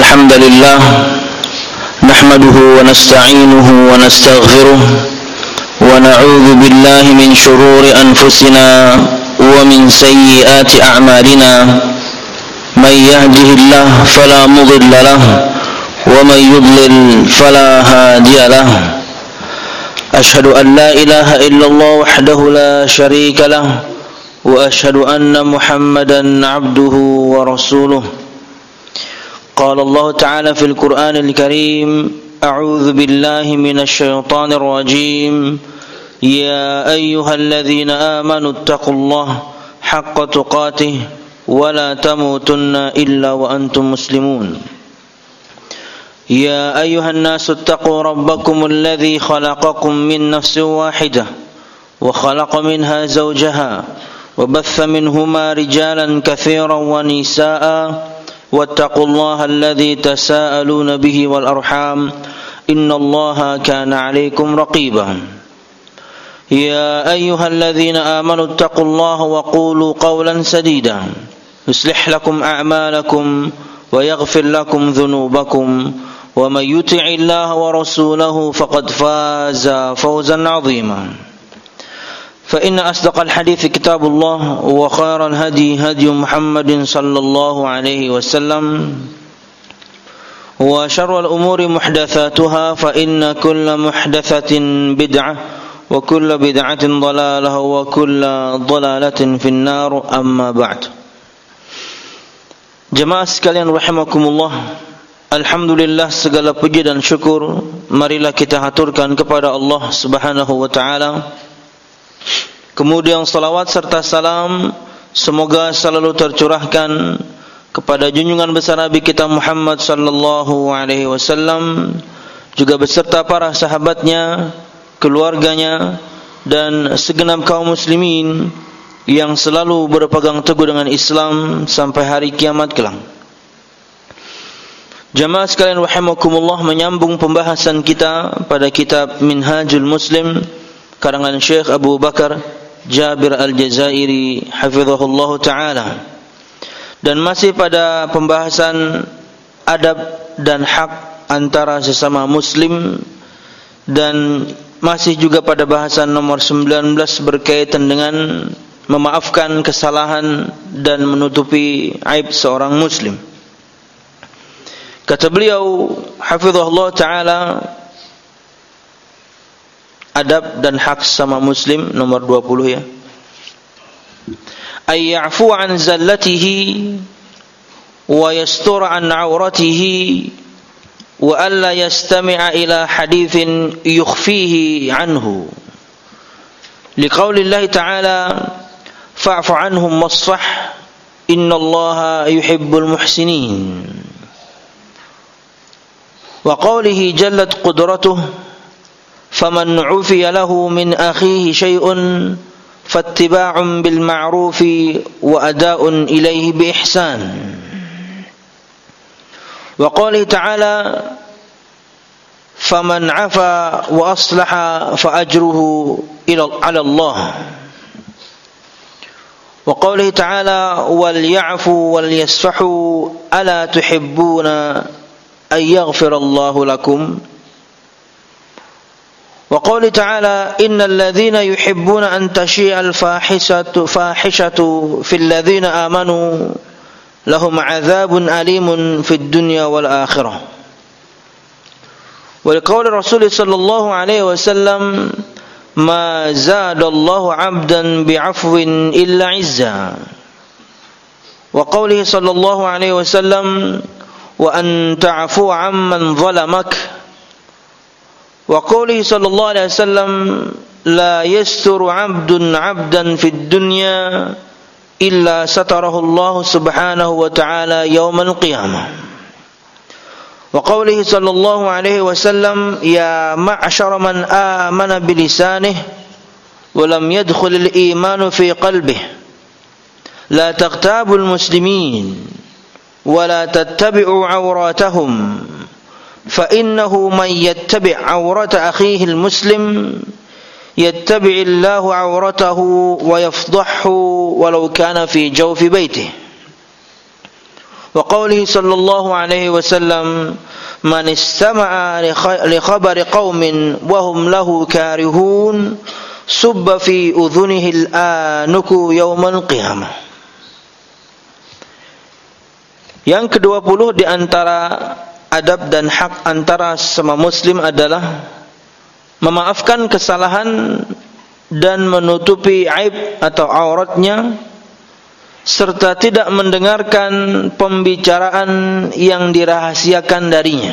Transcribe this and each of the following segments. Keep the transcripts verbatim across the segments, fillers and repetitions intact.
الحمد لله نحمده ونستعينه ونستغفره ونعوذ بالله من شرور أنفسنا ومن سيئات أعمالنا من يهده الله فلا مضل له ومن يضلل فلا هادي له أشهد أن لا إله إلا الله وحده لا شريك له وأشهد أن محمدا عبده ورسوله قال الله تعالى في القرآن الكريم أعوذ بالله من الشيطان الرجيم يا أيها الذين آمنوا اتقوا الله حق تقاته ولا تموتن إلا وأنتم مسلمون يا أيها الناس اتقوا ربكم الذي خلقكم من نفس واحدة وخلق منها زوجها وبث منهما رجالا كثيرا ونساء واتقوا الله الذي تساءلون به والأرحام إن الله كان عليكم رقيبا يا أيها الذين آمنوا اتقوا الله وقولوا قولا سديدا يصلح لكم أعمالكم ويغفر لكم ذنوبكم ومن يطع الله ورسوله فقد فاز فوزا عظيما فإن أصدق الحديث كتاب الله وخير الهدي هدي محمد صلى الله عليه وسلم وشر الأمور محدثاتها فإن كل محدثة بدعة وكل بدعة ضلالة وكل ضلالة في النار أما بعد. Jemaah sekalian rahimakumullah, alhamdulillah segala puji dan syukur marilah kita haturkan kepada Allah Subhanahu wa taala. Kemudian salawat serta salam semoga selalu tercurahkan kepada junjungan besar Nabi kita Muhammad sallallahu alaihi wasallam, juga beserta para sahabatnya, keluarganya, dan segenap kaum muslimin yang selalu berpegang teguh dengan Islam sampai hari kiamat kelak. Jamaah sekalian rahimakumullah, menyambung pembahasan kita pada kitab Minhajul Muslim karangan Syekh Abu Bakar Jabir Al-Jazairi hafizahullah ta'ala, dan masih pada pembahasan adab dan hak antara sesama muslim, dan masih juga pada bahasan nomor sembilan belas berkaitan dengan memaafkan kesalahan dan menutupi aib seorang muslim. Kata beliau hafizahullah ta'ala, adab dan hak sama muslim nomor dua puluh ya. Ay ya'fu an zallatihi wa yastur an auratihi wa alla yastami'a ila hadithin yukhfihi anhu. Liqaulillahi ta'ala fa'fu anhum wasfah innallaha yuhibbul muhsinin. Wa qawlihi jallat qudratuhu فمن عفي له من أخيه شيء فاتباع بالمعروف وأداء إليه بإحسان. وقوله تعالى فمن عفا وأصلح فأجره على الله. وقوله تعالى وليعفوا وليصفحوا ألا تحبون أن يغفر الله لكم. وقوله تعالى إن الذين يحبون أن تشيع الفاحشة فاحشة في الذين آمنوا لهم عذاب أليم في الدنيا والآخرة. ولقول الرسول صلى الله عليه وسلم ما زاد الله عبدا بعفو إلا عزا. وقوله صلى الله عليه وسلم وأن تعفو عمن ظلمك. وقوله صلى الله عليه وسلم لا يستر عبد عبدا في الدنيا إلا ستره الله سبحانه وتعالى يوم القيامة. وقوله صلى الله عليه وسلم يا معشر من آمن بلسانه ولم يدخل الإيمان في قلبه لا تغتابوا المسلمين ولا تتبعوا عوراتهم فإنه من يتبع عورة أخيه المسلم يتبع الله عورته ويفضحه ولو كان في جوف بيته. wa qawlihi sallallahu alaihi wasallam man istama'a li khabari qaumin wa hum lahu karihun subba fi udhunihi al-anuku yaumal qiyamah. Yang kedua puluh di antara adab dan hak antara sesama muslim adalah memaafkan kesalahan dan menutupi aib atau auratnya, serta tidak mendengarkan pembicaraan yang dirahasiakan darinya.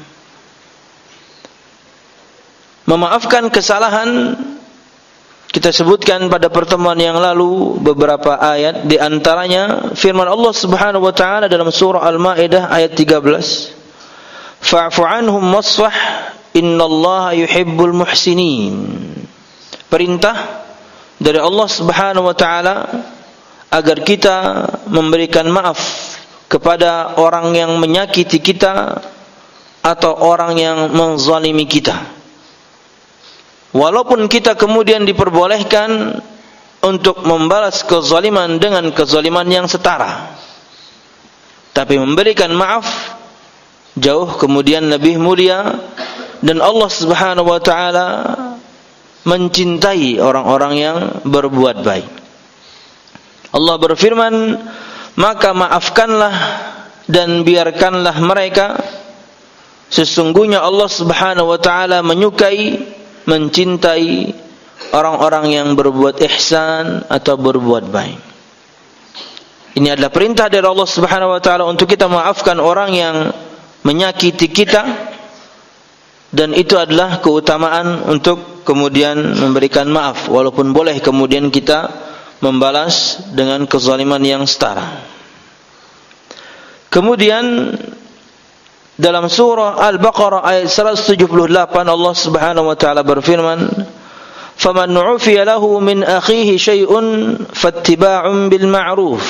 Memaafkan kesalahan, kita sebutkan pada pertemuan yang lalu beberapa ayat, di antaranya firman Allah Subhanahu wa taala dalam surah Al-Maidah ayat tiga belas. Fa'fu anhum wasfah innallaha yuhibbul muhsinin. Perintah dari Allah Subhanahu wa taala agar kita memberikan maaf kepada orang yang menyakiti kita atau orang yang menzalimi kita. Walaupun kita kemudian diperbolehkan untuk membalas kezaliman dengan kezaliman yang setara, tapi memberikan maaf jauh kemudian lebih mulia, dan Allah Subhanahu wa taala mencintai orang-orang yang berbuat baik. Allah berfirman, maka maafkanlah dan biarkanlah mereka, sesungguhnya Allah Subhanahu wa taala menyukai, mencintai orang-orang yang berbuat ihsan atau berbuat baik. Ini adalah perintah dari Allah Subhanahu wa taala untuk kita maafkan orang yang menyakiti kita, dan itu adalah keutamaan untuk kemudian memberikan maaf, walaupun boleh kemudian kita membalas dengan kezaliman yang setara. Kemudian dalam surah Al-Baqarah ayat seratus tujuh puluh delapan Allah Subhanahu wa taala berfirman, "Faman 'ufiya lahu min akhihi syai'un fattiba'un bil ma'ruf."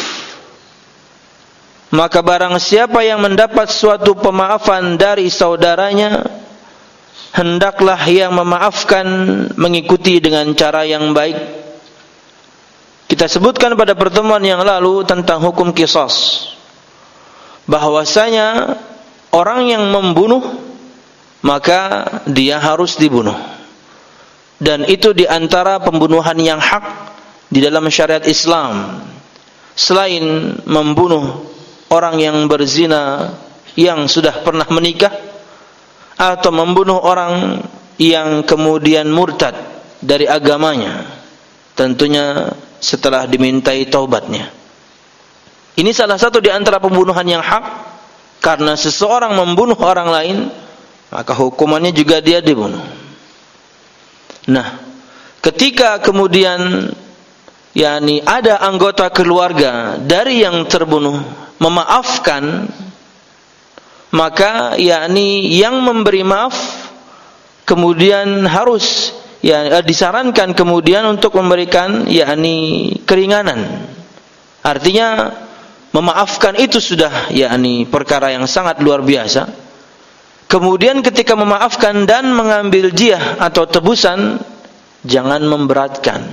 Maka barang siapa yang mendapat suatu pemaafan dari saudaranya, hendaklah yang memaafkan mengikuti dengan cara yang baik. Kita sebutkan pada pertemuan yang lalu tentang hukum qisas, bahwasanya orang yang membunuh maka dia harus dibunuh, dan itu di antara pembunuhan yang hak di dalam syariat Islam. Selain membunuh orang yang berzina yang sudah pernah menikah, atau membunuh orang yang kemudian murtad dari agamanya, tentunya setelah dimintai taubatnya. Ini salah satu di antara pembunuhan yang hak, karena seseorang membunuh orang lain, maka hukumannya juga dia dibunuh. Nah, ketika kemudian yakni ada anggota keluarga dari yang terbunuh memaafkan, maka yakni yang memberi maaf kemudian harus, ya, disarankan kemudian untuk memberikan yakni keringanan. Artinya memaafkan itu sudah yakni perkara yang sangat luar biasa. Kemudian ketika memaafkan dan mengambil diah atau tebusan, jangan memberatkan.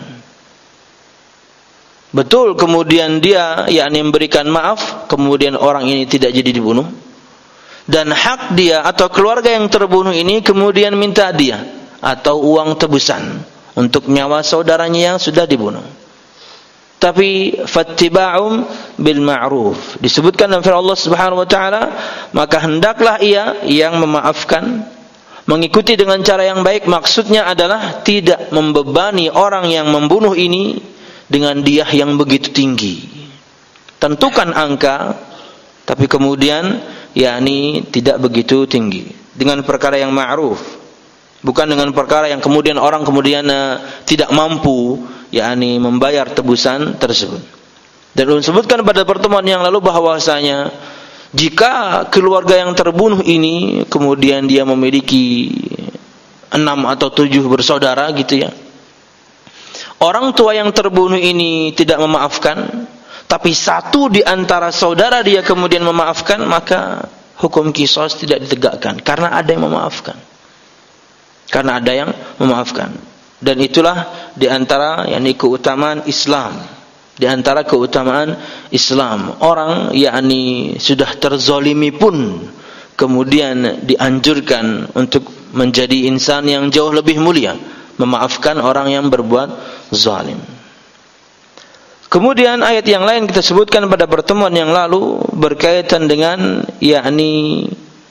Betul kemudian dia yakni memberikan maaf, kemudian orang ini tidak jadi dibunuh, dan hak dia atau keluarga yang terbunuh ini kemudian minta diah atau uang tebusan untuk nyawa saudaranya yang sudah dibunuh. Tapi fattiba'um bil ma'ruf, disebutkan dalam firman Allah Subhanahu wa taala, maka hendaklah ia yang memaafkan mengikuti dengan cara yang baik. Maksudnya adalah tidak membebani orang yang membunuh ini dengan diyah yang begitu tinggi. Tentukan angka, tapi kemudian yakni tidak begitu tinggi, dengan perkara yang ma'ruf. Bukan dengan perkara yang kemudian orang kemudian uh, tidak mampu yakni membayar tebusan tersebut. Dan disebutkan pada pertemuan yang lalu bahwasanya jika keluarga yang terbunuh ini kemudian dia memiliki enam atau tujuh bersaudara gitu ya, orang tua yang terbunuh ini tidak memaafkan, tapi satu di antara saudara dia kemudian memaafkan, maka hukum qisas tidak ditegakkan karena ada yang memaafkan. Karena ada yang memaafkan. Dan itulah di antara yakni keutamaan Islam Di antara keutamaan Islam, orang yakni sudah terzalimi pun kemudian dianjurkan untuk menjadi insan yang jauh lebih mulia, memaafkan orang yang berbuat zalim. Kemudian ayat yang lain kita sebutkan pada pertemuan yang lalu berkaitan dengan yakni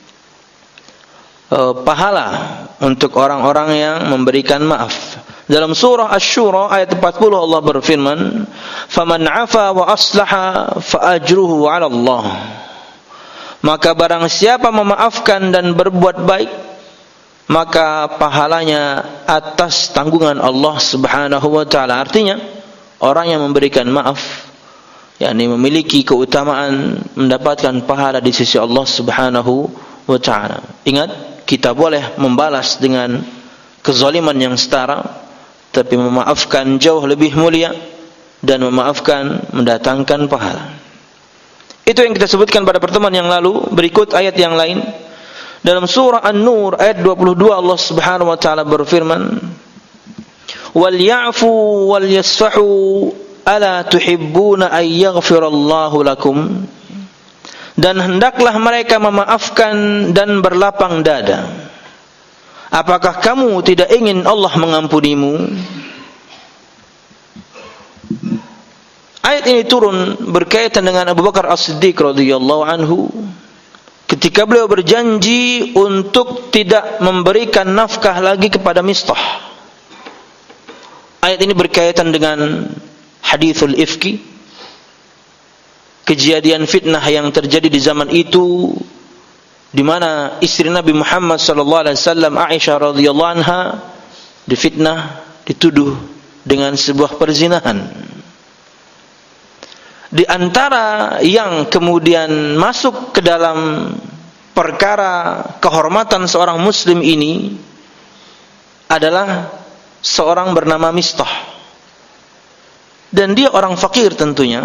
uh, pahala untuk orang-orang yang memberikan maaf. Dalam surah Asy-Syura ayat empat puluh Allah berfirman, "Faman 'afa wa aslaha fa ajruhu 'ala Allah." Maka barang siapa memaafkan dan berbuat baik, maka pahalanya atas tanggungan Allah Subhanahu wa taala. Artinya, orang yang memberikan maaf yakni memiliki keutamaan mendapatkan pahala di sisi Allah Subhanahu wa taala. Ingat, kita boleh membalas dengan kezaliman yang setara, tapi memaafkan jauh lebih mulia, dan memaafkan mendatangkan pahala. Itu yang kita sebutkan pada pertemuan yang lalu. Berikut ayat yang lain. Dalam surah An-Nur ayat dua puluh dua Allah Subhanahu wa taala berfirman, "Wal ya'fu wal yasfahu ala tuhibbuna ay yaghfirallahu lakum." Dan hendaklah mereka memaafkan dan berlapang dada. Apakah kamu tidak ingin Allah mengampunimu? Ayat ini turun berkaitan dengan Abu Bakar As-Siddiq radhiyallahu anhu ketika beliau berjanji untuk tidak memberikan nafkah lagi kepada Mistah. Ayat ini berkaitan dengan hadithul ifki, kejadian fitnah yang terjadi di zaman itu, di mana istri Nabi Muhammad sallallahu alaihi wasallam Aisyah radhiyallahu anha difitnah, dituduh dengan sebuah perzinahan. Di antara yang kemudian masuk ke dalam perkara kehormatan seorang muslim ini adalah seorang bernama Mistah. Dan dia orang fakir tentunya,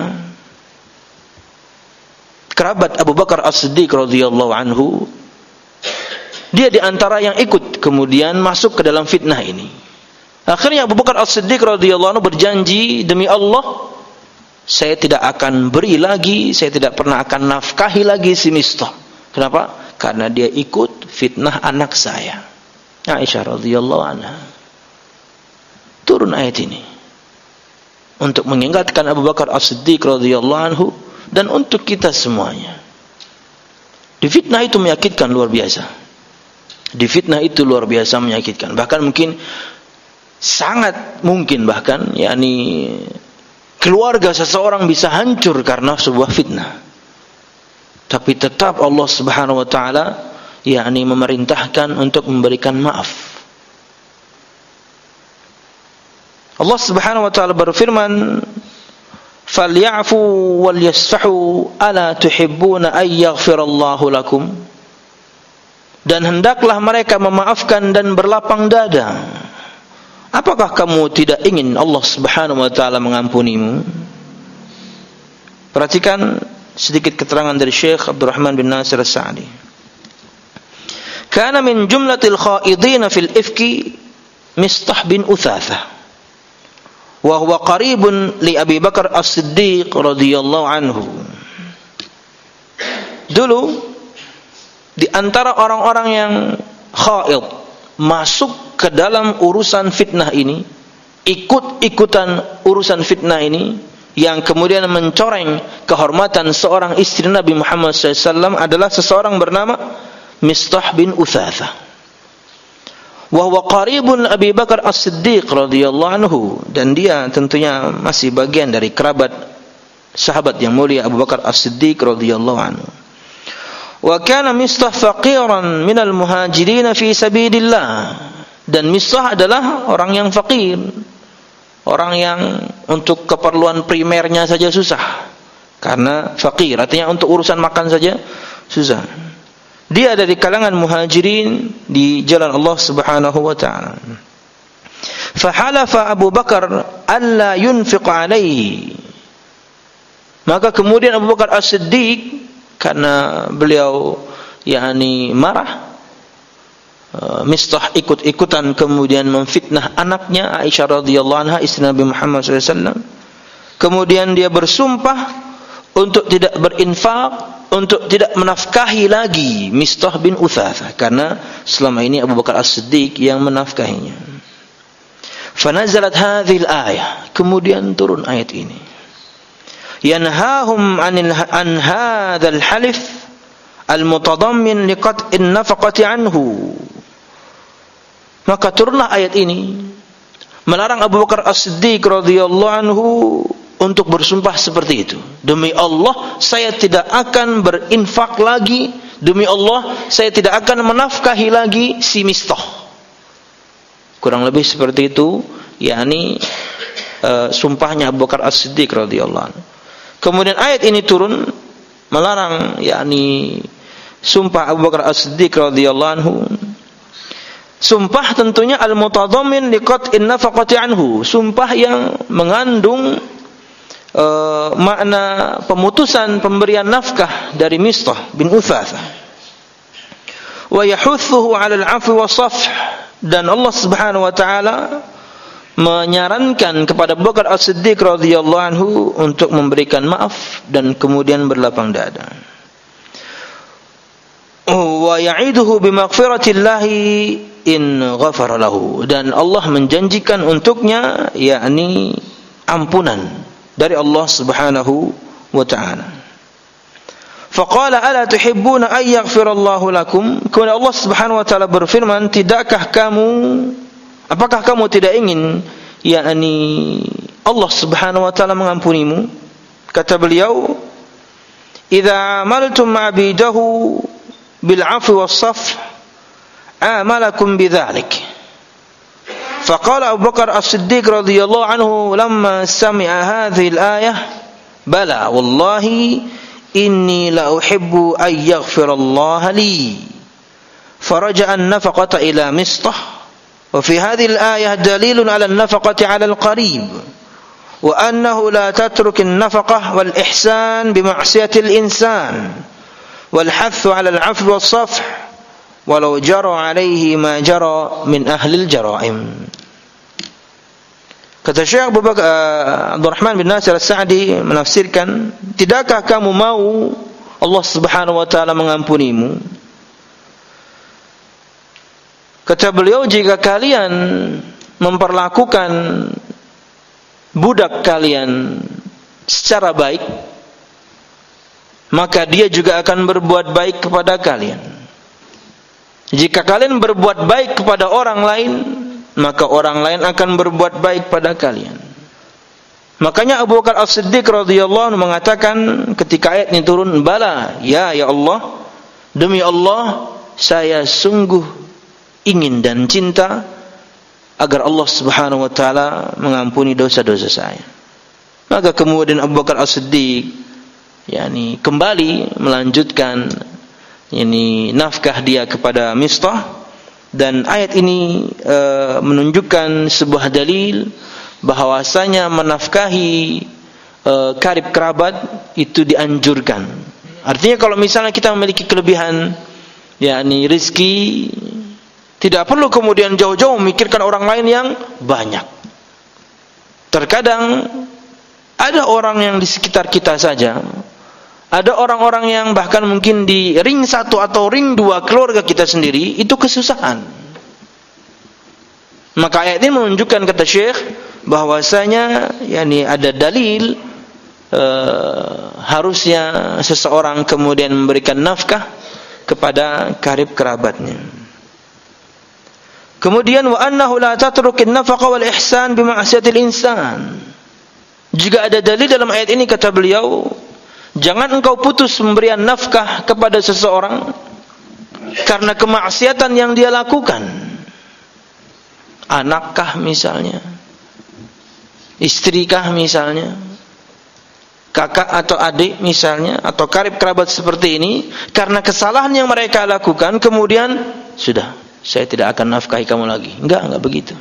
kerabat Abu Bakar As-Siddiq radhiyallahu anhu. Dia di antara yang ikut kemudian masuk ke dalam fitnah ini. Akhirnya Abu Bakar As-Siddiq radhiyallahu anhu berjanji, demi Allah, saya tidak akan beri lagi, saya tidak pernah akan nafkahi lagi si Mistah. Kenapa? Karena dia ikut fitnah anak saya, Aisyah radhiyallahu anha. Turun ayat ini untuk mengingatkan Abu Bakar As-Siddiq radhiyallahu anhu dan untuk kita semuanya. Di fitnah itu menyakitkan luar biasa. Di fitnah itu luar biasa menyakitkan. Bahkan mungkin sangat mungkin bahkan yakni keluarga seseorang bisa hancur karena sebuah fitnah. Tapi tetap Allah Subhanahu wa taala yakni memerintahkan untuk memberikan maaf. Allah Subhanahu wa taala berfirman, "Falyafu wal yasfahu ala tuhibbuna ay yaghfirallahu lakum." Dan hendaklah mereka memaafkan dan berlapang dada. Apakah kamu tidak ingin Allah Subhanahu wa taala mengampunimu? Perhatikan sedikit keterangan dari Syekh Abdurrahman bin Nasir As-Sa'di. Kana min jumlatil khaidin fil ifki Mistah bin Utsatsah, wa huwa qaribun li Abi Bakar As-Siddiq radhiyallahu anhu. Dulu di antara orang-orang yang khaid, masuk ke dalam urusan fitnah ini, ikut-ikutan urusan fitnah ini, yang kemudian mencoreng kehormatan seorang istri Nabi Muhammad shallallahu alaihi wasallam adalah seseorang bernama Mistah bin Utsatsah. Wa huwa qaribun Abi Bakar As-Siddiq radhiyallahu anhu, dan dia tentunya masih bagian dari kerabat sahabat yang mulia Abu Bakar As-Siddiq radhiyallahu anhu. Wa kana Mistah faqiran minal muhajirin fi sabilillah, dan Mistah adalah orang yang fakir, orang yang untuk keperluan primernya saja susah karena fakir, artinya untuk urusan makan saja susah. Dia dari kalangan muhajirin di jalan Allah Subhanahu wa taala. Fahalafa Abu Bakar alla yunfiq alaihi, maka kemudian Abu Bakar As-Siddiq, karena beliau yakni marah, Mistah ikut-ikutan kemudian memfitnah anaknya Aisyah radhiyallahu anha, istri Nabi Muhammad shallallahu alaihi wasallam. Kemudian dia bersumpah untuk tidak berinfak, untuk tidak menafkahi lagi Mistah bin Utsatsah, karena selama ini Abu Bakar As-Siddiq yang menafkahinya. Fanazalat hadhil ayah, kemudian turun ayat ini. Yanhahum anil an hadzal halif al-mutadammin liqat'in nafaqati anhu. Maka turunlah ayat ini melarang Abu Bakar As-Siddiq radhiyallahu anhu untuk bersumpah seperti itu. Demi Allah, saya tidak akan berinfak lagi. Demi Allah, saya tidak akan menafkahi lagi si Mistah. Kurang lebih seperti itu, yakni uh, sumpahnya Abu Bakar As-Siddiq radhiyallahu anhu. Kemudian ayat ini turun melarang, yakni sumpah Abu Bakar As-Siddiq radhiyallahu anhu. Sumpah tentunya al-mutadammin liqat'in nafaqati anhu, sumpah yang mengandung uh, makna pemutusan pemberian nafkah dari Mistah bin Utsatsah. Wa yahuthuhu 'ala al-'afwi was-safh, dan Allah Subhanahu wa taala menyarankan kepada Abu Bakar As-Siddiq radhiyallahu anhu untuk memberikan maaf dan kemudian berlapang dada. Wa ya'iduhu bimaghfiratillahi in ghafara lahu, dan Allah menjanjikan untuknya yakni ampunan dari Allah Subhanahu wa taala. Faqala ala tuhibbuna ay yaghfirallahu lakum, kemudian Allah Subhanahu wa taala berfirman, tidakkah kamu, apakah kamu tidak ingin yakni Allah Subhanahu wa taala mengampunimu? Kata beliau, idza amaltum ma'bidahu bil 'afwi was-safh amalakum bidzalik. Faqala Abu Bakar As-Siddiq radhiyallahu anhu lamma sami'a hadhihi al-ayah, bala wallahi inni la uhibbu an yaghfirallaha li. Faraja'a an-nafaqata ila Mistah. Wa fi hadhihi al-ayah dalilun 'ala an-nafaqati 'ala al-qarib wa annahu la tatruku an-nafaqah wal ihsan bi ma'siyati al-insan wal hathu 'ala al-'afwi was-safh walau jara alaihi ma jara min ahlil jaraim. Kata Syekh Abu Bakar uh, Abdurrahman bin Nasir As-Sa'di menafsirkan, tidakkah kamu mau Allah Subhanahu wa taala mengampunimu? Kata beliau, jika kalian memperlakukan budak kalian secara baik, maka dia juga akan berbuat baik kepada kalian. Jika kalian berbuat baik kepada orang lain, maka orang lain akan berbuat baik pada kalian. Makanya Abu Bakar As-Siddiq radhiyallahu anhu mengatakan ketika ayat ini turun, bala, ya ya Allah, demi Allah saya sungguh ingin dan cinta agar Allah Subhanahu wa taala mengampuni dosa-dosa saya. Maka kemudian Abu Bakar As-Siddiq yakni kembali melanjutkan ini nafkah dia kepada Mistah, dan ayat ini e, menunjukkan sebuah dalil bahwasanya menafkahi e, karib kerabat itu dianjurkan. Artinya kalau misalnya kita memiliki kelebihan yakni rezeki, tidak perlu kemudian jauh-jauh memikirkan orang lain yang banyak. Terkadang ada orang yang di sekitar kita saja, ada orang-orang yang bahkan mungkin di ring satu atau ring dua keluarga kita sendiri itu kesusahan. Maka ayat ini menunjukkan, kata Syekh, bahwasanya yakni ada dalil e, harusnya seseorang kemudian memberikan nafkah kepada karib kerabatnya. Kemudian wa annahu la tatrukin nafaqa wal ihsan bi ma'siyatil insan. Jika ada dalil dalam ayat ini, kata beliau, jangan engkau putus pemberian nafkah kepada seseorang karena kemaksiatan yang dia lakukan. Anakkah misalnya, istrikah misalnya, kakak atau adik misalnya, atau karib kerabat seperti ini, karena kesalahan yang mereka lakukan kemudian sudah, saya tidak akan nafkahi kamu lagi. Enggak, enggak begitu.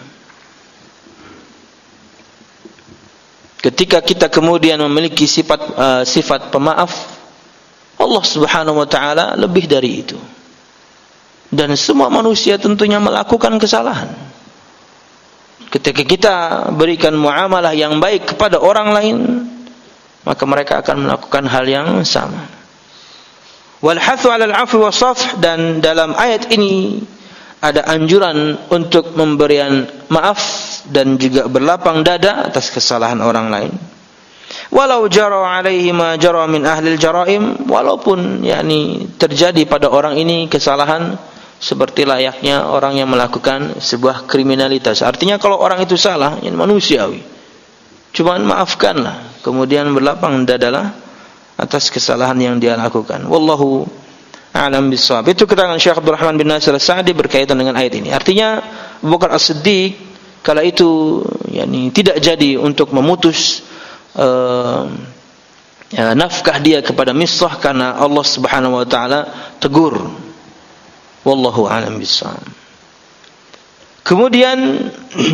Ketika kita kemudian memiliki sifat uh, sifat pemaaf, Allah Subhanahu wa taala lebih dari itu. Dan semua manusia tentunya melakukan kesalahan. Ketika kita berikan muamalah yang baik kepada orang lain, maka mereka akan melakukan hal yang sama. Wal hathu 'alal 'afwi was-safh, dan dalam ayat ini ada anjuran untuk memberikan maaf dan juga berlapang dada atas kesalahan orang lain. Walau jara 'alaihi ma jara min ahli al-jara'im, walaupun yakni terjadi pada orang ini kesalahan seperti layaknya orang yang melakukan sebuah kriminalitas. Artinya kalau orang itu salah, yang manusiawi, cuman maafkanlah, kemudian berlapang dadalah atas kesalahan yang dia lakukan. Wallahu a'lam bishawab. Itu keterangan Syekh Abdul Rahman bin Nasir As-Sa'di berkaitan dengan ayat ini. Artinya Abu Bakar As-Siddiq kala itu yakni tidak jadi untuk memutus uh, ya, nafkah dia kepada Misrah karena Allah Subhanahu wa taala tegur. Wallahu a'lam bishawab. Kemudian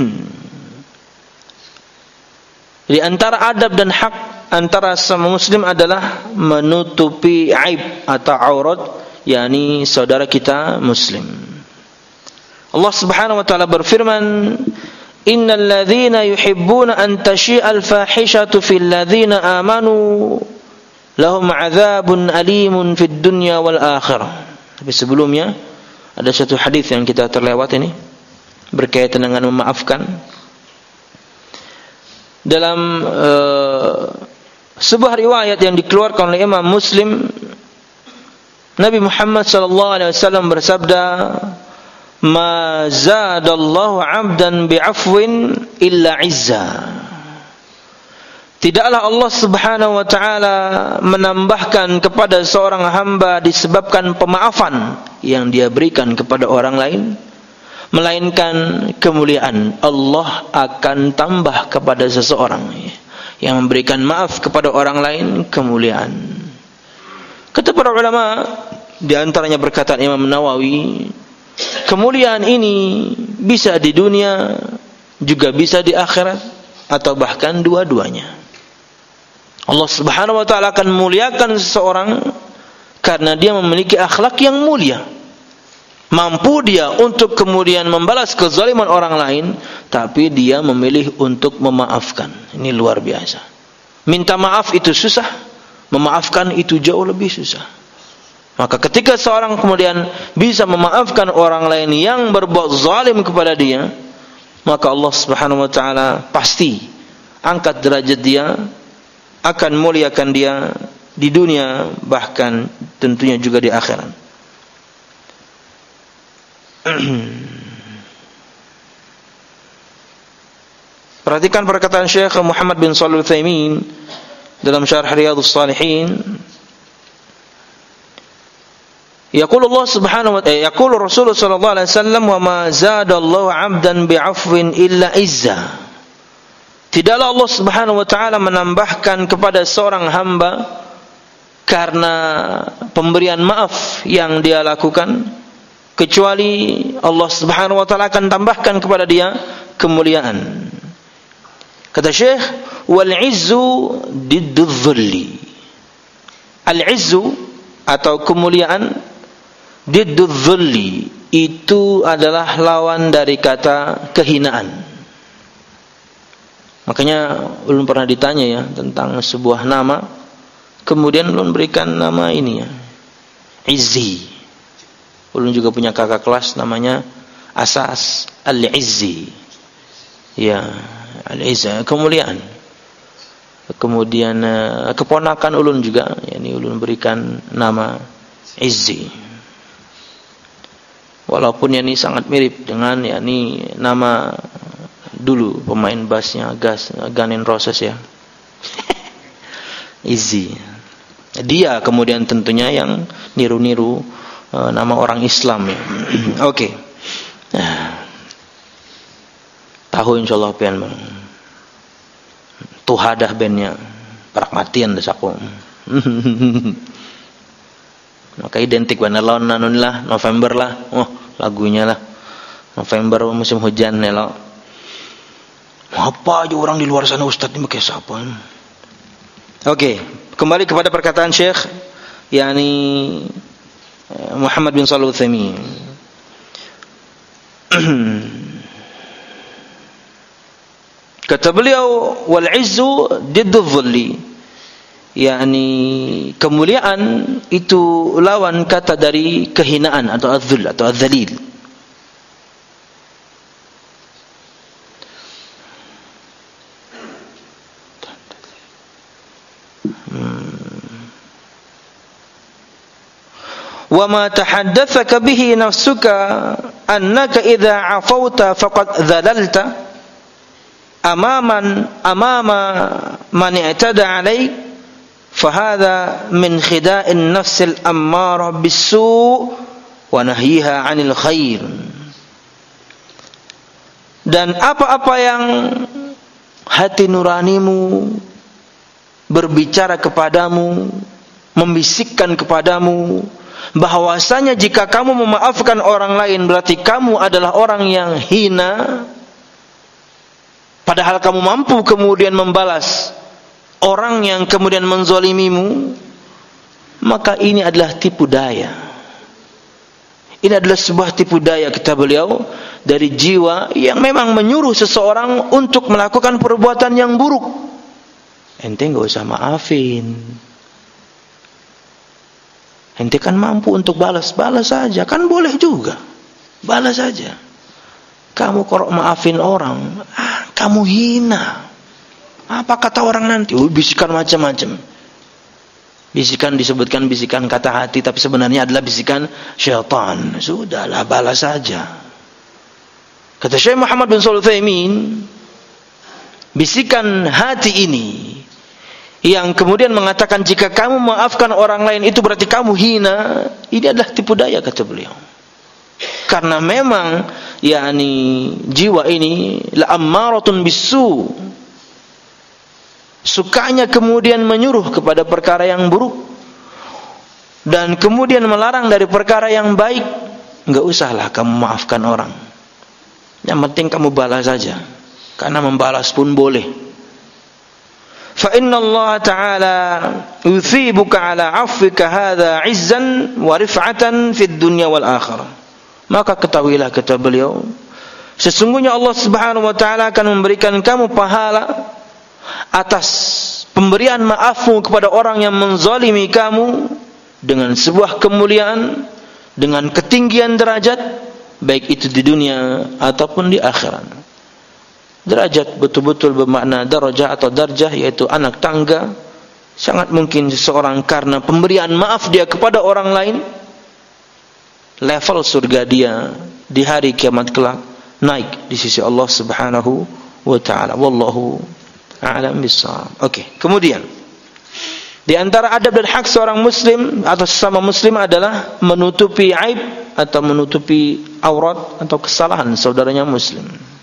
di antara adab dan hak antara sama muslim adalah menutupi aib atau aurat yakni saudara kita muslim. Allah Subhanahu wa taala berfirman, innal ladzina yuhibbuna an tashi'al fahishatu fil ladzina amanu lahum 'adzabun alimun fid dunya wal akhirah. Tapi sebelumnya ada satu hadis yang kita terlewat ini berkaitan dengan memaafkan. Dalam uh, sebuah riwayat yang dikeluarkan oleh Imam Muslim, Nabi Muhammad sallallahu alaihi wasallam bersabda, "Ma zadallahu 'abdan bi'afwin illa 'izza." Tidaklah Allah Subhanahu wa taala menambahkan kepada seorang hamba disebabkan pemaafan yang dia berikan kepada orang lain, melainkan kemuliaan. Allah akan tambah kepada seseorang yang memberikan maaf kepada orang lain kemuliaan. Kata para ulama, di antaranya perkataan Imam Nawawi, kemuliaan ini bisa di dunia juga bisa di akhirat atau bahkan dua-duanya. Allah Subhanahu wa taala akan memuliakan seseorang karena dia memiliki akhlak yang mulia. Mampu dia untuk kemudian membalas kezaliman orang lain, tapi dia memilih untuk memaafkan. Ini luar biasa. Minta maaf itu susah, memaafkan itu jauh lebih susah. Maka ketika seorang kemudian bisa memaafkan orang lain yang berbuat zalim kepada dia, maka Allah Subhanahu wa taala pasti angkat derajat dia, akan muliakan dia di dunia, bahkan tentunya juga di akhirat. Perhatikan perkataan Syekh Muhammad bin Shalih Al-Utsaimin dalam Syarh Riyadhus Shalihin. Yaqulu Allah Subhanahu wa ta'ala, yaqulu Rasulullah sallallahu alaihi wasallam, "Wa ma zadallahu 'abdan bi'afwin illa izza." Tidaklah Allah Subhanahu wa taala menambahkan kepada seorang hamba karena pemberian maaf yang dia lakukan, kecuali Allah Subhanahu wa taala akan tambahkan kepada dia kemuliaan. Kata Syekh, wal 'izzu diddudz dhulli. Al-'izzu atau kemuliaan diddudz dhulli itu adalah lawan dari kata kehinaan. Makanya ulun pernah ditanya ya tentang sebuah nama, kemudian ulun berikan nama ini ya, Izzi. Ulun juga punya kakak kelas namanya Asas Al-Izzi. Ya, Al-Izzi, kemuliaan. Kemudian keponakan ulun juga, yakni ulun berikan nama Izzi. Walaupun yakni sangat mirip dengan yakni nama dulu pemain bassnya Gas Guns N' Roses ya. Izzi. Dia kemudian tentunya yang niru-niru uh, nama orang Islam ya. Oke. Okay. Nah, tahu insyaallah pian bang. Tuhadah bandnya Prakmatian desaku. Maka identik benar lawan nanun lah, November lah. Oh, lagunya lah. November musim hujan ya lo. Apa aja orang di luar sana Ustaz ini pakai siapa? Oke, okay. Kembali kepada perkataan Syekh yakni Muhammad bin Shalih Al-Utsaimin. Kata beliau, wal izzu diddu dhulli, yakni kemuliaan itu lawan kata dari kehinaan atau adzul atau adzalil. Wa ma tahaddatsaka bihi nafsuka annaka idza 'afawta faqad dhalalta amaman amama man i'tada 'alaik fahadha min khida'in nafsil ammarah bis-su' wa nahyiha 'anil khair. Dan apa-apa yang hati nuranimu berbicara kepadamu, membisikkan kepadamu bahwasanya jika kamu memaafkan orang lain berarti kamu adalah orang yang hina, padahal kamu mampu kemudian membalas orang yang kemudian menzalimimu, maka ini adalah tipu daya. Ini adalah sebuah tipu daya, kata beliau, dari jiwa yang memang menyuruh seseorang untuk melakukan perbuatan yang buruk. Ente enggak usah maafin, ente kan mampu untuk balas, balas saja, kan boleh juga, balas saja. Kamu kalau maafin orang, ah, kamu hina. Apa kata orang nanti? Oh, bisikan macam-macam. Bisikan disebutkan bisikan kata hati, tapi sebenarnya adalah bisikan syaitan. Sudahlah, balas saja. Kata Syekh Muhammad bin Shalih Al-Utsaimin, bisikan hati ini yang kemudian mengatakan jika kamu memaafkan orang lain itu berarti kamu hina, ini adalah tipu daya, kata beliau. Karena memang yakni jiwa ini la ammaratun bisu, sukanya kemudian menyuruh kepada perkara yang buruk dan kemudian melarang dari perkara yang baik. Enggak usahlah kamu maafkan orang, yang penting kamu balas saja, karena membalas pun boleh. Fa inna Allah Ta'ala yuthibuka ala afwika hadha izzan wa rif'atan fid dunya wal akhirah. Maka ketahuilah, kata beliau, sesungguhnya Allah Subhanahu wa taala akan memberikan kamu pahala atas pemberian maafmu kepada orang yang menzalimi kamu dengan sebuah kemuliaan, dengan ketinggian derajat, baik itu di dunia ataupun di akhirat. Derajat betul-betul bermakna darajah atau darjah, yaitu anak tangga. Sangat mungkin seseorang karena pemberian maaf dia kepada orang lain, level surga dia di hari kiamat kelak naik di sisi Allah Subhanahu wa taala. Wallahu a'lam bissawab. Oke, okay. Kemudian di antara adab dan hak seorang muslim atau sesama muslim adalah menutupi aib atau menutupi aurat atau kesalahan saudaranya muslim.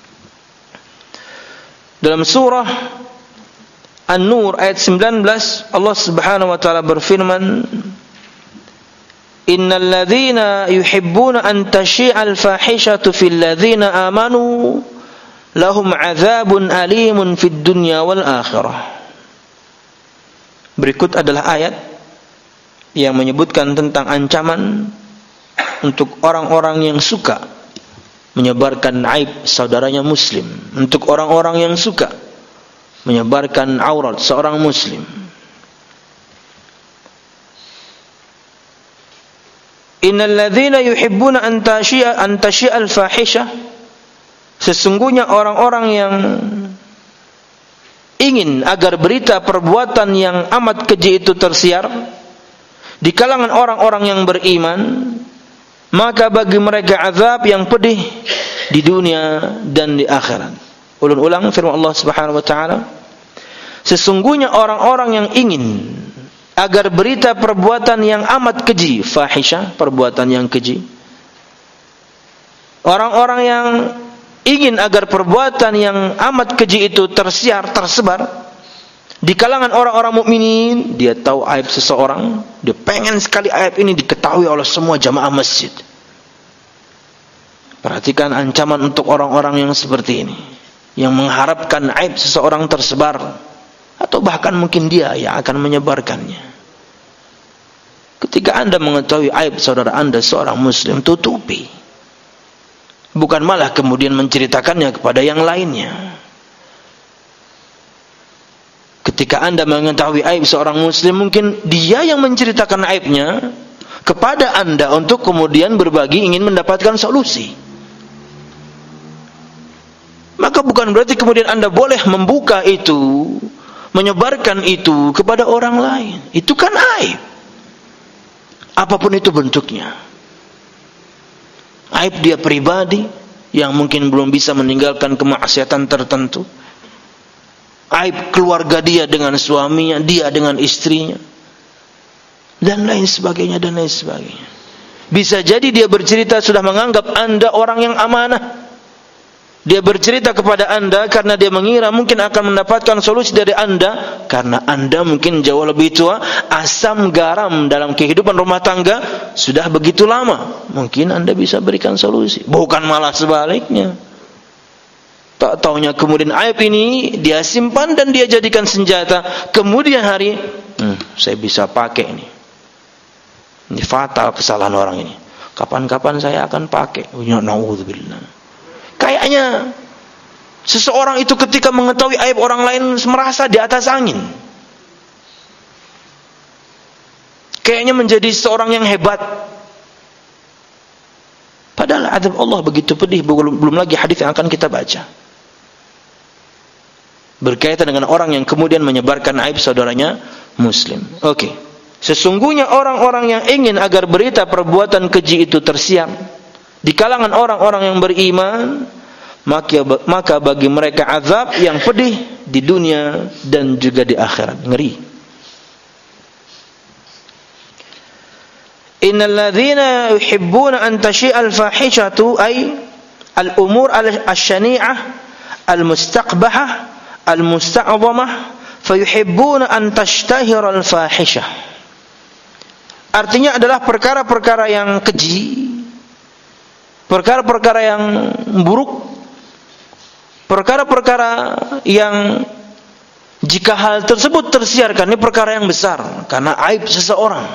Dalam surah An-Nur ayat sembilan belas, Allah Subhanahu wa taala berfirman, innal ladzina yuhibbuna an tashi'al fahishatu fil ladzina amanu lahum 'adzabun alimun fid dunya wal akhirah. Berikut adalah ayat yang menyebutkan tentang ancaman untuk orang-orang yang suka menyebarkan aib saudaranya muslim, untuk orang-orang yang suka menyebarkan aurat seorang muslim. Innal ladzina yuhibbuna an tashi'a an tashi'al fahisha, sesungguhnya orang-orang yang ingin agar berita perbuatan yang amat keji itu tersiar di kalangan orang-orang yang beriman, maka bagi mereka azab yang pedih di dunia dan di akhirat. Ulun-ulang firman Allah Subhanahu wa taala, sesungguhnya orang-orang yang ingin agar berita perbuatan yang amat keji, fahisyah, perbuatan yang keji. Orang-orang yang ingin agar perbuatan yang amat keji itu tersiar, tersebar di kalangan orang-orang mukminin. Dia tahu aib seseorang, dia pengen sekali aib ini diketahui oleh semua jamaah masjid. Perhatikan ancaman untuk orang-orang yang seperti ini, yang mengharapkan aib seseorang tersebar, atau bahkan mungkin dia yang akan menyebarkannya. Ketika Anda mengetahui aib saudara Anda seorang muslim, tutupi, bukan malah kemudian menceritakannya kepada yang lainnya. Ketika Anda mengetahui aib seorang muslim, mungkin dia yang menceritakan aibnya kepada Anda untuk kemudian berbagi, ingin mendapatkan solusi. Maka bukan berarti kemudian Anda boleh membuka itu, menyebarkan itu kepada orang lain. Itu kan aib. Apapun itu bentuknya. Aib dia pribadi yang mungkin belum bisa meninggalkan kemaksiatan tertentu. Aib keluarga dia dengan suaminya, dia dengan istrinya, dan lain sebagainya, dan lain sebagainya. Bisa jadi dia bercerita sudah menganggap Anda orang yang amanah. Dia bercerita kepada Anda karena dia mengira mungkin akan mendapatkan solusi dari Anda, karena Anda mungkin jauh lebih tua, asam garam dalam kehidupan rumah tangga sudah begitu lama. Mungkin Anda bisa berikan solusi, bukan malah sebaliknya. Tak taunya kemudian aib ini dia simpan dan dia jadikan senjata. Kemudian hari, hmm, saya bisa pakai ini. Ini fatal kesalahan orang ini. Kapan-kapan saya akan pakai. Na'udzubillah. Kayaknya seseorang itu ketika mengetahui aib orang lain merasa di atas angin. Kayaknya menjadi seorang yang hebat. Padahal azab Allah begitu pedih. Belum, belum lagi hadis yang akan kita baca berkaitan dengan orang yang kemudian menyebarkan aib saudaranya muslim. Oke. Okay. Sesungguhnya orang-orang yang ingin agar berita perbuatan keji itu tersiar di kalangan orang-orang yang beriman, maka maka bagi mereka azab yang pedih di dunia dan juga di akhirat. Ngeri. Innal ladzina yuhibbuna an tashi'a al-fahishatu ay al-umur al-syani'ah al-mustaqbahah al-musta'zamah fayuhibbuna an tashtahira al-fahishah. Artinya adalah perkara-perkara yang keji, perkara-perkara yang buruk, perkara-perkara yang jika hal tersebut tersiarkan, ini perkara yang besar karena aib seseorang.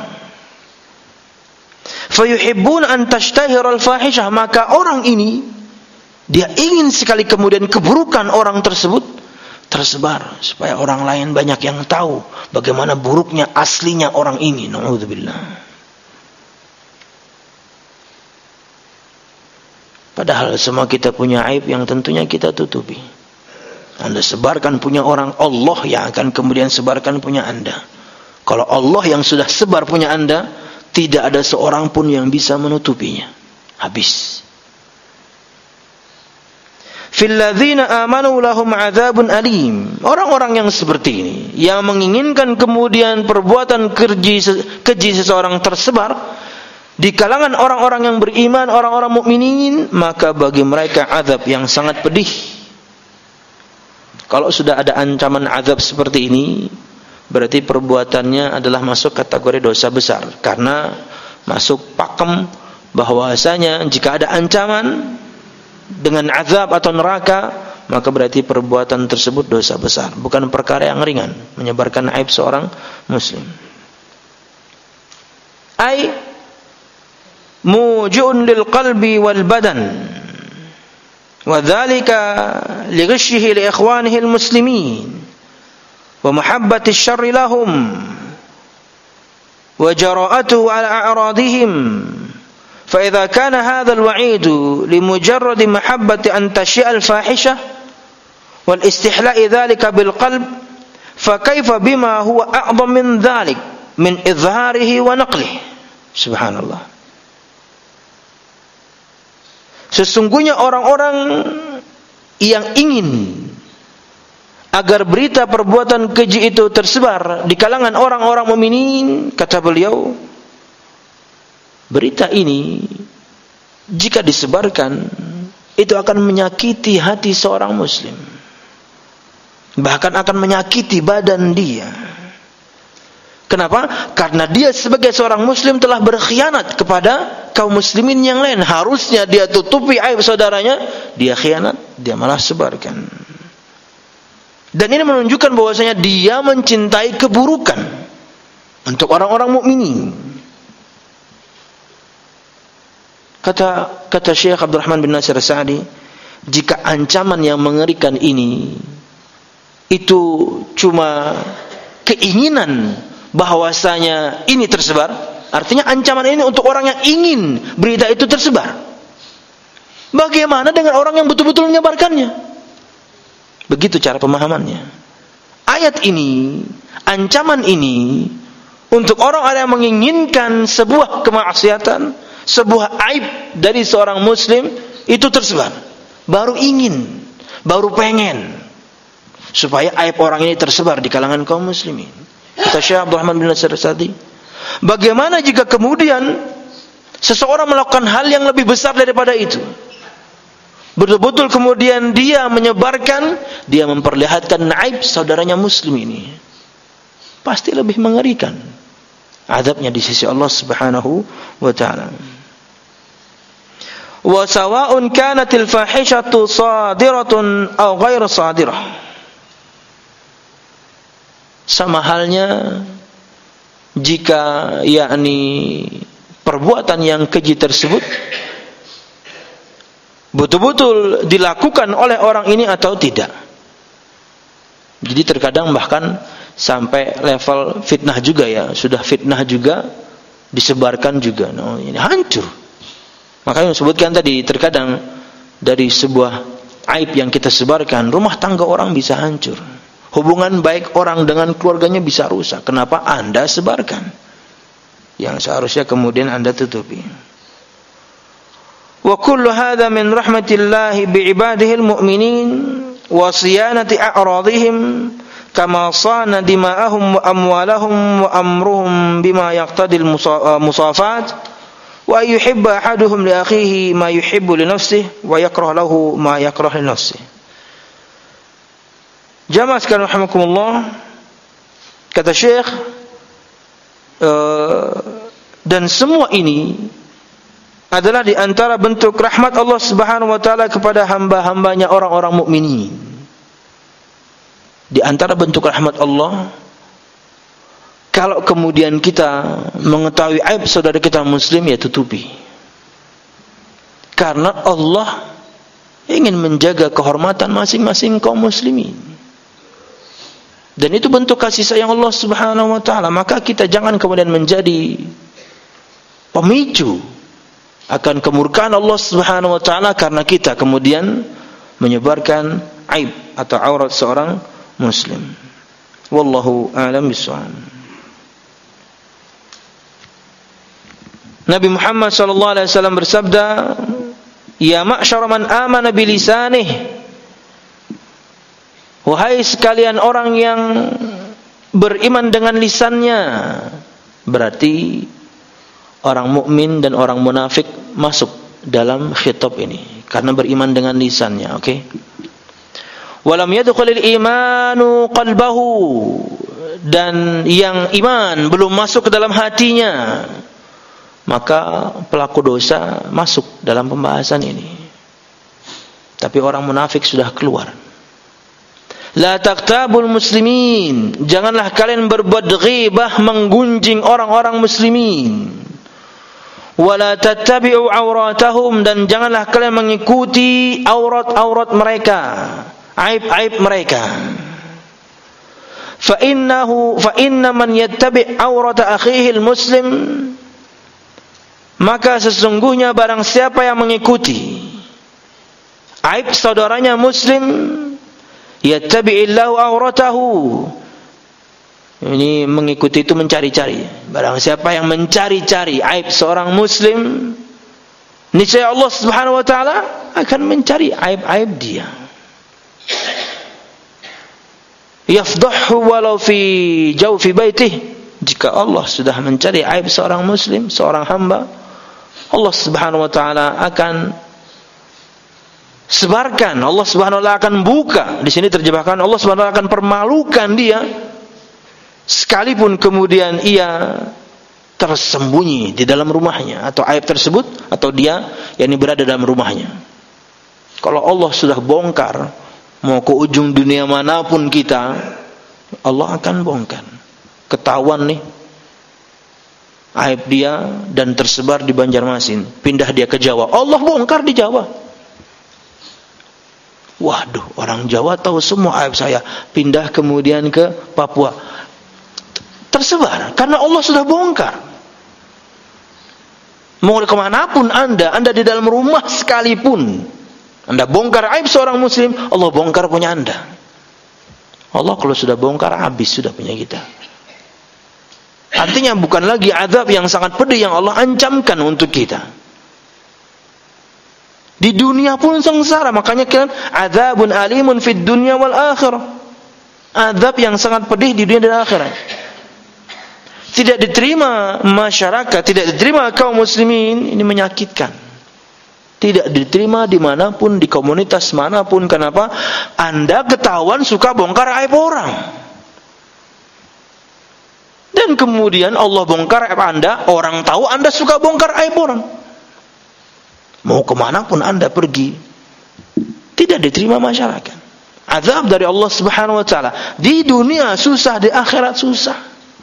Fayuhibbuna an tashtahira al-fahishah, maka orang ini dia ingin sekali kemudian keburukan orang tersebut tersebar supaya orang lain banyak yang tahu bagaimana buruknya aslinya orang ini. Na'udzubillah. Padahal semua kita punya aib yang tentunya kita tutupi. Anda sebarkan punya orang, Allah yang akan kemudian sebarkan punya Anda. Kalau Allah yang sudah sebar punya Anda, tidak ada seorang pun yang bisa menutupinya. Habis. Fil ladzina amanu lahum adzabun alim. Orang-orang yang seperti ini, yang menginginkan kemudian perbuatan keji, keji seseorang tersebar di kalangan orang-orang yang beriman, orang-orang mukminin, maka bagi mereka azab yang sangat pedih. Kalau sudah ada ancaman azab seperti ini, berarti perbuatannya adalah masuk kategori dosa besar, karena masuk pakem bahwasanya jika ada ancaman dengan azab atau neraka, maka berarti perbuatan tersebut dosa besar, bukan perkara yang ringan, menyebarkan aib seorang muslim. Ai muju'un lil qalbi wal badan, wa dzalika li ghishhihi li ikhwanihi al muslimin wa mahabbati asy-syarri lahum wa jara'atuhu ala a'radihim. فإذا كان هذا الوعيد لمجرد محبة أن تشيء الفاحشة والاستحلاء ذلك بالقلب فكيف بما هو أعظم من ذلك من إظهاره ونقله. Subhanallah. Sesungguhnya orang-orang yang ingin agar berita perbuatan keji itu tersebar di kalangan orang-orang mukminin, kata beliau, berita ini jika disebarkan itu akan menyakiti hati seorang muslim, bahkan akan menyakiti badan dia. Kenapa? Karena dia sebagai seorang muslim telah berkhianat kepada kaum muslimin yang lain. Harusnya dia tutupi aib saudaranya, dia khianat, dia malah sebarkan. Dan ini menunjukkan bahwasanya dia mencintai keburukan untuk orang-orang mukminin. Kata kata Syekh Abdurrahman bin Nasir Sa'di, jika ancaman yang mengerikan ini itu cuma keinginan bahwasanya ini tersebar, artinya ancaman ini untuk orang yang ingin berita itu tersebar. Bagaimana dengan orang yang betul-betul menyebarkannya? Begitu cara pemahamannya. Ayat ini, ancaman ini untuk orang yang menginginkan sebuah kemaksiatan, sebuah aib dari seorang muslim itu tersebar. Baru ingin, baru pengen supaya aib orang ini tersebar di kalangan kaum muslimin. Kata Syekh Abdul Rahman bin Nasir As-Sa'di, bagaimana jika kemudian seseorang melakukan hal yang lebih besar daripada itu? Betul-betul kemudian dia menyebarkan, dia memperlihatkan aib saudaranya muslim ini. Pasti lebih mengerikan azabnya di sisi Allah Subhanahu wa taala. Wa sawa'un kanatil fahishatu sadiratun aw ghairu sadirah. Sama halnya jika yakni perbuatan yang keji tersebut betul-betul dilakukan oleh orang ini atau tidak. Jadi terkadang bahkan sampai level fitnah juga ya, sudah fitnah juga disebarkan juga. Nah, ini hancur. Makanya disebutkan tadi, terkadang dari sebuah aib yang kita sebarkan, rumah tangga orang bisa hancur. Hubungan baik orang dengan keluarganya bisa rusak. Kenapa Anda sebarkan? Yang seharusnya kemudian Anda tutupi. Wa kullu hadha min rahmatillahi bi'ibadihi al-mu'minin wa siyanati a'radihim kama sana dima'ahum wa amwalahum wa amruhum bima yaqtadi al-musafat wa yuhibbu ahaduhum li akhihi ma yuhibbu li nafsihi wa yakrah lahu ma yakrah li nafsihi. Jamaah sekalian rahimakumullah, kata Syekh, uh, dan semua ini adalah di antara bentuk rahmat Allah Subhanahu wa taala kepada hamba-hambanya orang-orang mukminin. Di antara bentuk rahmat Allah, kalau kemudian kita mengetahui aib saudara kita muslim, ya tutupi. Karena Allah ingin menjaga kehormatan masing-masing kaum muslimin. Dan itu bentuk kasih sayang Allah Subhanahu wa taala. Maka kita jangan kemudian menjadi pemicu akan kemurkaan Allah Subhanahu wa taala karena kita kemudian menyebarkan aib atau aurat seorang muslim. Wallahu a'lam bishawab. Nabi Muhammad sallallahu alaihi wasallam bersabda, "Ya ma'syara man amana bi lisanihi." Wahai sekalian orang yang beriman dengan lisannya. Berarti orang mukmin dan orang munafik masuk dalam khitab ini karena beriman dengan lisannya, oke? Okay? Walam yadkhulul imanu qalbahu, dan yang iman belum masuk ke dalam hatinya, maka pelaku dosa masuk dalam pembahasan ini. Tapi orang munafik sudah keluar. La taqtabul muslimin, janganlah kalian berbuat ghibah, menggunjing orang-orang muslimin. Wala tattabi'u auratahum, dan janganlah kalian mengikuti aurat-aurat mereka, aib-aib mereka. Fa innahu fa inna man yattabi' aurata akhihi al-muslim, maka sesungguhnya barang siapa yang mengikuti aib saudaranya muslim, yattabi'illahu auratahu, ini mengikuti itu mencari-cari. Barang siapa yang mencari-cari aib seorang muslim, niscaya Allah Subhanahu wa taala akan mencari aib-aib dia. Yafdahu walau fi jawfi baitih, jika Allah sudah mencari aib seorang muslim, seorang hamba, Allah Subhanahu wa taala akan sebarkan, Allah Subhanahu wa taala akan buka. Di sini terjemahkan Allah Subhanahu wa taala akan permalukan dia sekalipun kemudian ia tersembunyi di dalam rumahnya, atau aib tersebut, atau dia yang berada dalam rumahnya. Kalau Allah sudah bongkar, mau ke ujung dunia manapun kita, Allah akan bongkar. Ketahuan nih aib dia dan tersebar di Banjarmasin, pindah dia ke Jawa, Allah bongkar di Jawa. Waduh, orang Jawa tahu semua aib saya. Pindah kemudian ke Papua. Tersebar. Karena Allah sudah bongkar. Mau kemanapun Anda, Anda di dalam rumah sekalipun, Anda bongkar aib seorang muslim, Allah bongkar punya Anda. Allah kalau sudah bongkar, habis sudah punya kita. Artinya bukan lagi azab yang sangat pedih yang Allah ancamkan untuk kita. Di dunia pun sengsara, makanya kan azabun alimun fid dunya wal akhirah. Azab yang sangat pedih di dunia dan akhirat. Tidak diterima masyarakat, tidak diterima kaum muslimin, ini menyakitkan. Tidak diterima dimanapun, di komunitas manapun. Kenapa? Anda ketahuan suka bongkar aib orang. Dan kemudian Allah bongkar aib Anda, orang tahu Anda suka bongkar aib orang. Mau kemanapun Anda pergi, tidak diterima masyarakat. Azab dari Allah Subhanahu Wa Taala. Di dunia susah, di akhirat susah.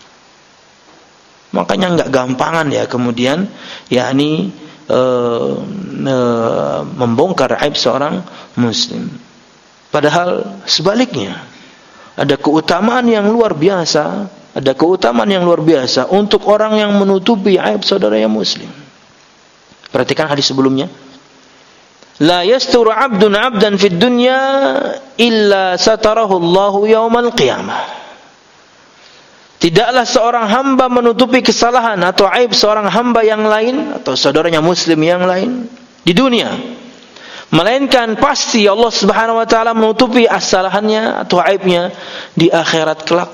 Makanya enggak gampangan ya kemudian, yakni uh, uh, membongkar aib seorang muslim. Padahal sebaliknya, ada keutamaan yang luar biasa, ada keutamaan yang luar biasa untuk orang yang menutupi aib saudara yang muslim. Perhatikan hadis sebelumnya. La yasturu 'abdun 'abdan fid dunya illa satarahu Allahu yaumal qiyamah. Tidaklah seorang hamba menutupi kesalahan atau aib seorang hamba yang lain atau saudaranya muslim yang lain di dunia, melainkan pasti Allah Subhanahu wa taala menutupi kesalahannya atau aibnya di akhirat kelak.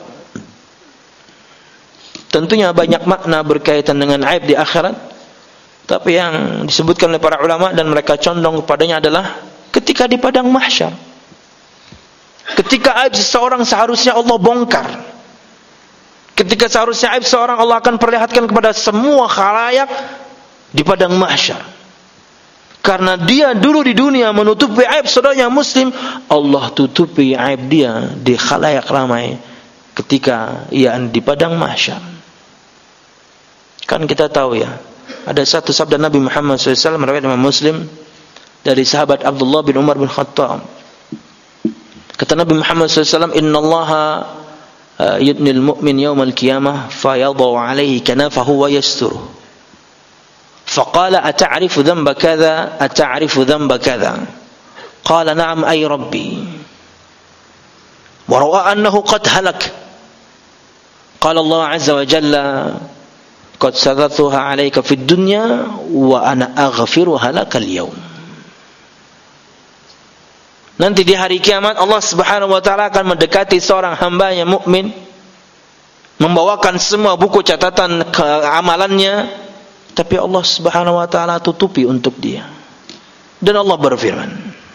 Tentunya banyak makna berkaitan dengan aib di akhirat. Tapi yang disebutkan oleh para ulama dan mereka condong kepadanya adalah ketika di padang mahsyar. Ketika aib seseorang seharusnya Allah bongkar. Ketika seharusnya aib seorang Allah akan perlihatkan kepada semua khalayak di padang mahsyar. Karena dia dulu di dunia menutupi aib saudaranya muslim, Allah tutupi aib dia di khalayak ramai ketika ia di padang mahsyar. Kan kita tahu ya, ada satu sabda Nabi Muhammad shallallahu alaihi wasallam riwayat Imam Muslim dari sahabat Abdullah bin Umar bin Khattab. Kata Nabi Muhammad shallallahu alaihi wasallam, Inna Allaha yudnil mu'min yawmal qiyamah fayadau alaihi kanafahu wa yasturuh. Faqala ata'rifu dhanba kadha ata'rifu dhanba kadha. Qala na'am ay rabbi. Wa ra'a annahu qad halak. Qala Allah azza wa jalla qad sadathuha 'alaika fid dunya wa ana aghfiruha lakal yawm. Nanti di hari kiamat Allah Subhanahu wa taala akan mendekati seorang hamba yang mukmin, membawakan semua buku catatan amalannya, tapi Allah Subhanahu wa taala tutupi untuk dia. Dan Allah berfirman,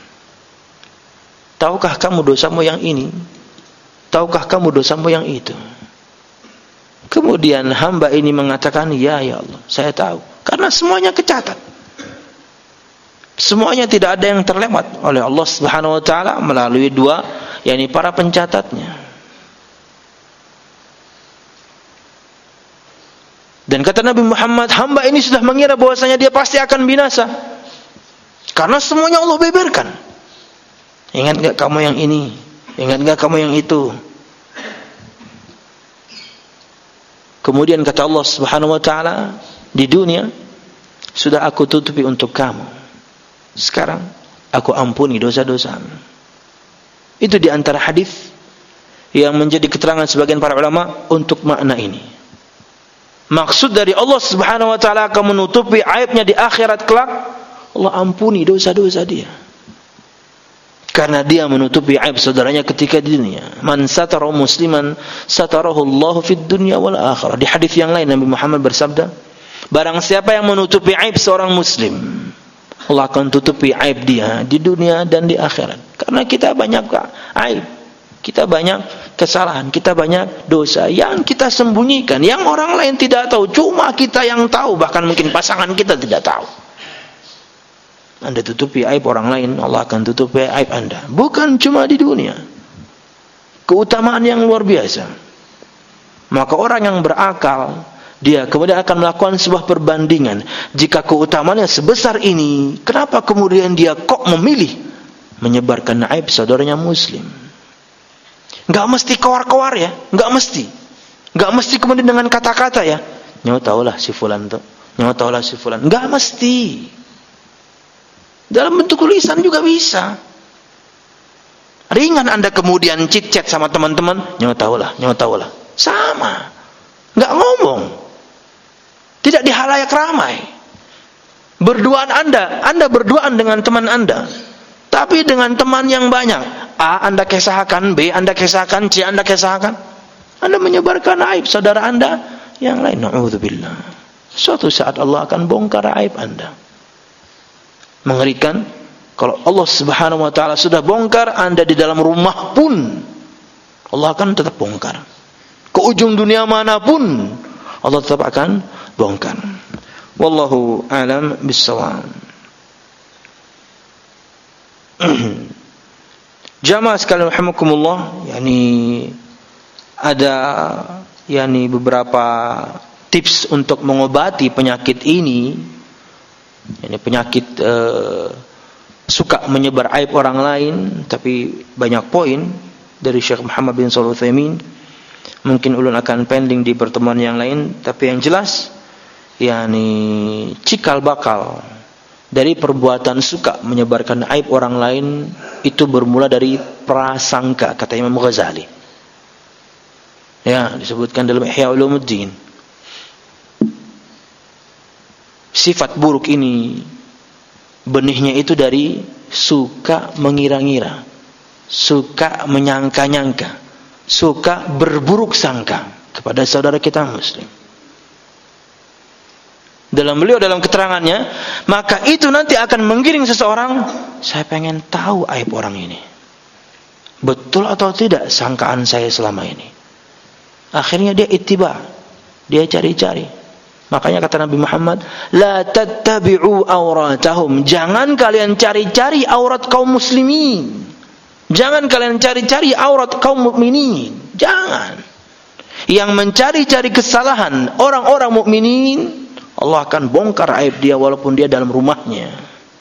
tahukah kamu dosamu yang ini? Tahukah kamu dosamu yang itu? Kemudian hamba ini mengatakan, ya ya Allah, saya tahu. Karena semuanya kecatat. Semuanya tidak ada yang terlewat oleh Allah Subhanahu wa taala melalui dua, yakni para pencatatnya. Dan kata Nabi Muhammad, hamba ini sudah mengira bahwasanya dia pasti akan binasa. Karena semuanya Allah beberkan. Ingat enggak kamu yang ini? Ingat enggak kamu yang itu? Kemudian kata Allah Subhanahu wa taala, di dunia sudah aku tutupi untuk kamu. Sekarang aku ampuni dosa-dosamu. Itu di antara hadis yang menjadi keterangan sebagian para ulama untuk makna ini. Maksud dari Allah Subhanahu wa taala akan menutupi aibnya di akhirat kelak, Allah ampuni dosa-dosa dia. Karena dia menutupi aib saudaranya ketika di dunia. Man satara musliman satarahu Allah fid dunya wal akhirah. Di hadis yang lain Nabi Muhammad bersabda, barang siapa yang menutupi aib seorang muslim, Allah akan tutupi aib dia di dunia dan di akhirat. Karena kita banyak aib, kita banyak kesalahan, kita banyak dosa yang kita sembunyikan, yang orang lain tidak tahu, cuma kita yang tahu, bahkan mungkin pasangan kita tidak tahu. Anda tutupi aib orang lain, Allah akan tutupi aib Anda. Bukan cuma di dunia. Keutamaan yang luar biasa. Maka orang yang berakal, dia kemudian akan melakukan sebuah perbandingan. Jika keutamaannya sebesar ini, kenapa kemudian dia kok memilih menyebarkan aib saudaranya muslim. Enggak mesti kawar-kawar ya, enggak mesti. Enggak mesti kemudian dengan kata-kata ya. Nyawa tahulah si fulan tuh. Nyawa tahulah si fulan. Enggak mesti. Dalam bentuk tulisan juga bisa. Ringan Anda kemudian chit-chat sama teman-teman, nyawa tahulah, nyawa tahulah. Sama. Enggak ngomong. Tidak di halayak ramai. Berduaan Anda, Anda berduaan dengan teman Anda. Tapi dengan teman yang banyak. A Anda kisahkan, B Anda kisahkan, C Anda kisahkan. Anda menyebarkan aib saudara Anda yang lain. Na'udzubillah. Suatu saat Allah akan bongkar aib Anda. Mengerikan. Kalau Allah Subhanahu wa taala sudah bongkar, Anda di dalam rumah pun Allah akan tetap bongkar. Ke ujung dunia manapun Allah tetap akan bongkar. Wallahu a'lam bissawab. Jamaah sekalian rahimakumullah, yakni ada yakni beberapa tips untuk mengobati penyakit ini. Ini penyakit eh, suka menyebar aib orang lain, tapi banyak poin dari Syekh Muhammad bin Shalih Al-Utsaimin. Mungkin ulun akan pending di pertemuan yang lain, tapi yang jelas yakni cikal bakal dari perbuatan suka menyebarkan aib orang lain itu bermula dari prasangka, kata Imam Ghazali. Ya, disebutkan dalam Ihya Ulumuddin. Sifat buruk ini benihnya itu dari suka mengira-ngira, suka menyangka-nyangka, suka berburuk sangka kepada saudara kita muslim. Dalam beliau dalam keterangannya, maka itu nanti akan menggiring seseorang, saya pengen tahu aib orang ini. Betul atau tidak sangkaan saya selama ini. Akhirnya dia ittiba, dia cari-cari. Makanya kata Nabi Muhammad, la tattabi'u auratahum. Jangan kalian cari-cari aurat kaum muslimin. Jangan kalian cari-cari aurat kaum mukminin. Jangan. Yang mencari-cari kesalahan orang-orang mukminin, Allah akan bongkar aib dia walaupun dia dalam rumahnya.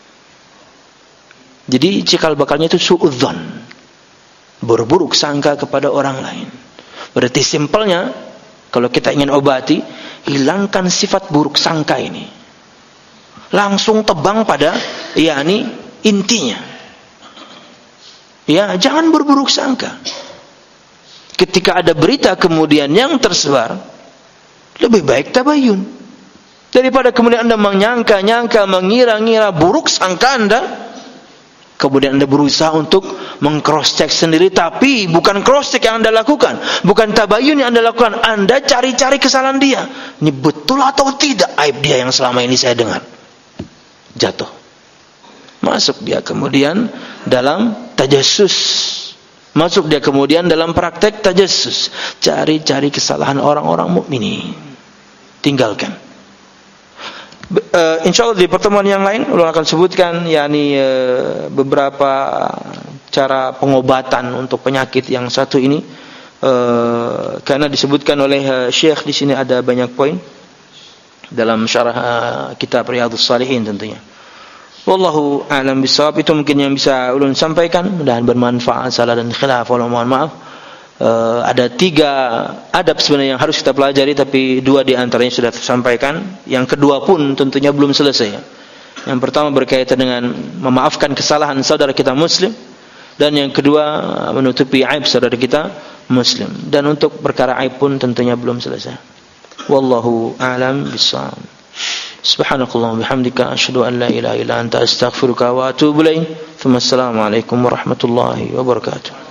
Jadi cikal bakalnya itu suudzon, berburuk sangka kepada orang lain. Berarti simpelnya, kalau kita ingin obati, hilangkan sifat buruk sangka ini. Langsung tebang pada yakni intinya. Ya, jangan berburuk sangka. Ketika ada berita kemudian yang tersebar, lebih baik tabayun. Daripada kemudian Anda menyangka-nyangka, mengira-ngira buruk sangka Anda, kemudian Anda berusaha untuk meng-cross check sendiri, tapi bukan cross check yang Anda lakukan, bukan tabayun yang Anda lakukan, Anda cari-cari kesalahan dia. Ini betul atau tidak aib dia yang selama ini saya dengar? Jatuh. Masuk dia kemudian dalam tajassus. Masuk dia kemudian dalam praktek tajassus. Cari-cari kesalahan orang-orang mukminin. Tinggalkan. Uh, InsyaAllah di pertemuan yang lain ulun akan sebutkan yakni uh, beberapa cara pengobatan untuk penyakit yang satu ini, uh, karena disebutkan oleh uh, Syekh di sini ada banyak poin dalam syarah uh, kitab Riyadhus Shalihin tentunya. Wallahu a'lam bishawab. Itu mungkin yang bisa ulun sampaikan, mudah-mudahan bermanfaat. Salah dan khilaf, wallahu mohon maaf. Uh, ada tiga adab sebenarnya yang harus kita pelajari, tapi dua di antaranya sudah tersampaikan. Yang kedua pun tentunya belum selesai. Yang pertama berkaitan dengan memaafkan kesalahan saudara kita muslim, dan yang kedua menutupi aib saudara kita muslim. Dan untuk perkara aib pun tentunya belum selesai. Wallahu a'lam bishawab. Subhanakallahumma bihamdika asyhadu an la ilaha illa anta astaghfiruka wa atubu ilaik. Assalamualaikum warahmatullahi wabarakatuh.